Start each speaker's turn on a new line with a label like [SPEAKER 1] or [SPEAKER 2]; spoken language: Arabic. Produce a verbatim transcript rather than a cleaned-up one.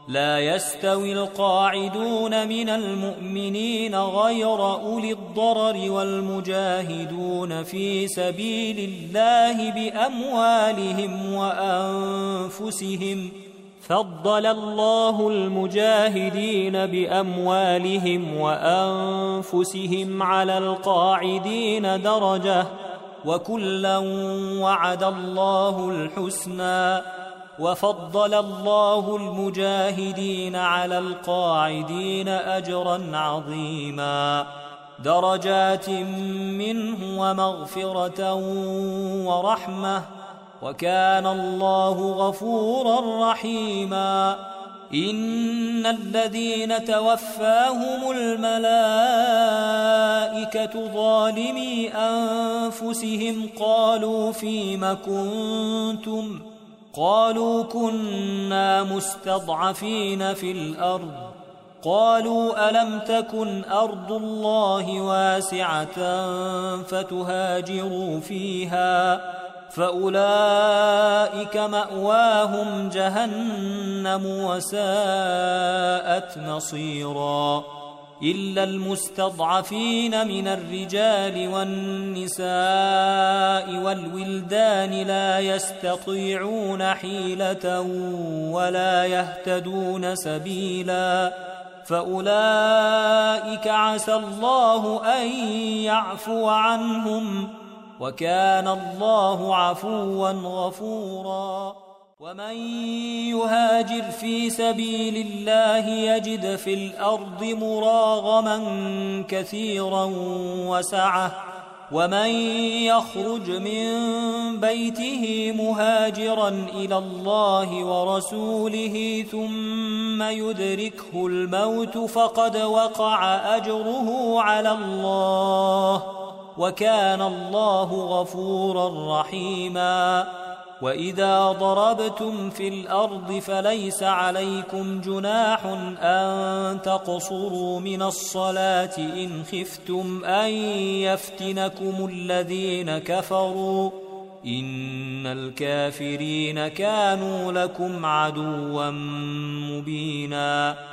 [SPEAKER 1] لا يستوي القاعدون من المؤمنين غير أولي الضرر والمجاهدون في سبيل الله بأموالهم وأنفسهم. فضل الله المجاهدين بأموالهم وأنفسهم على القاعدين درجة، وكلا وعد الله الحسنى. وفضل الله المجاهدين على القاعدين أجرا عظيما، درجات منه ومغفرة ورحمة، وكان الله غفورا رحيما. إن الذين توفاهم الملائكة ظالمي أنفسهم قالوا فيم كنتم؟ قالوا كنا مستضعفين في الأرض. قالوا ألم تكن أرض الله واسعة فتهاجروا فيها؟ فأولئك مأواهم جهنم وساءت مصيرا. إلا المستضعفين من الرجال والنساء والولدان لا يستطيعون حيلة ولا يهتدون سبيلا، فأولئك عسى الله أن يعفو عنهم، وكان الله عفوا غفورا. ومن يهاجر في سبيل الله يجد في الأرض مراغما كثيرا وسعة، ومن يخرج من بيته مهاجرا إلى الله ورسوله ثم يدركه الموت فقد وقع أجره على الله، وكان الله غفورا رحيما. وإذا ضربتم في الأرض فليس عليكم جناح أن تقصروا من الصلاة إن خفتم أن يفتنكم الذين كفروا، إن الكافرين كانوا لكم عدوا مبينا.